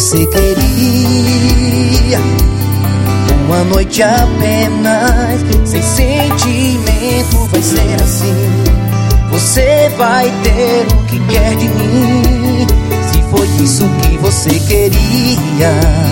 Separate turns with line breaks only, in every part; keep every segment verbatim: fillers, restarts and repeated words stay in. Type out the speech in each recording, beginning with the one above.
você queria. Uma noite apenas, sem sentimento, vai ser assim. Você vai ter o que quer de mim, se foi isso que você queria.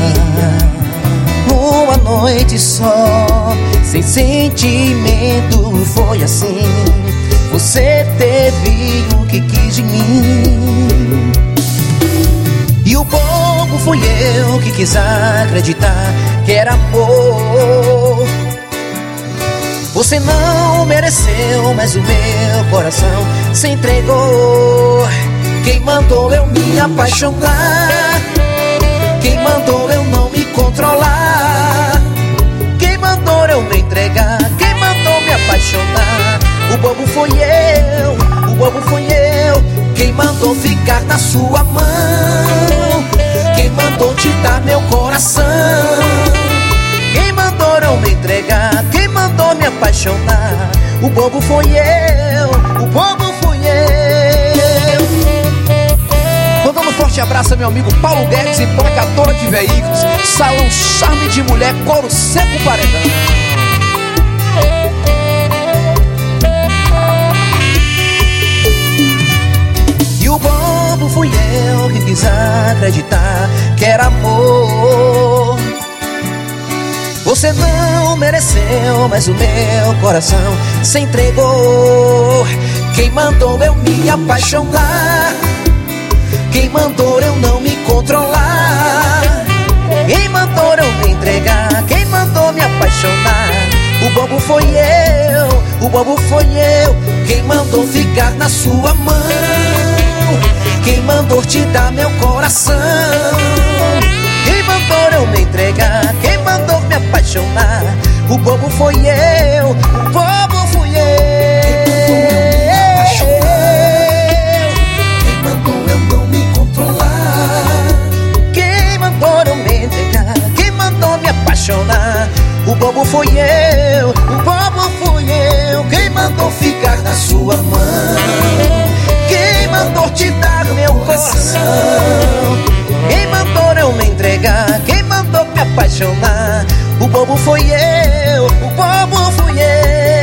Uma noite só, sem sentimento, foi assim. Você teve o que quis de mim. E o bobo fui eu que quis acreditar que era amor. Você não mereceu, mas o meu coração se entregou. Quem mandou eu me apaixonar? Quem mandou eu não me controlar? Quem mandou eu me entregar? Quem mandou me apaixonar? O bobo foi eu, o bobo foi eu. Quem mandou ficar na sua mão? Quem mandou te dar meu coração? Quem mandou eu me entregar? Quem mandou me apaixonar? O bobo foi eu, o bobo fui eu. Mandando um forte abraço, meu amigo Paulo Guedes, emplacadora de veículos, Salão Charme de Mulher, Couro Seco Paredão. E o bobo fui eu que quis acreditar que era amor. Você não mereceu, mas o meu coração se entregou. Quem mandou eu me apaixonar? Quem mandou eu não me controlar? Quem mandou eu me entregar? Quem mandou me apaixonar? O bobo foi eu, o bobo foi eu. Quem mandou ficar na sua mão? Quem mandou te dar meu coração? Quem mandou eu me entregar? Quem mandou me apaixonar? O bobo foi eu, o bobo fui eu. Quem mandou eu não me controlar? Quem mandou eu me entregar? Quem mandou me apaixonar? O bobo foi eu, o bobo fui eu. Quem mandou ficar na sua mão? Quem mandou te dar meu coração? Quem mandou eu me entregar? Quem mandou me apaixonar? O bobo foi eu, o bobo fui eu.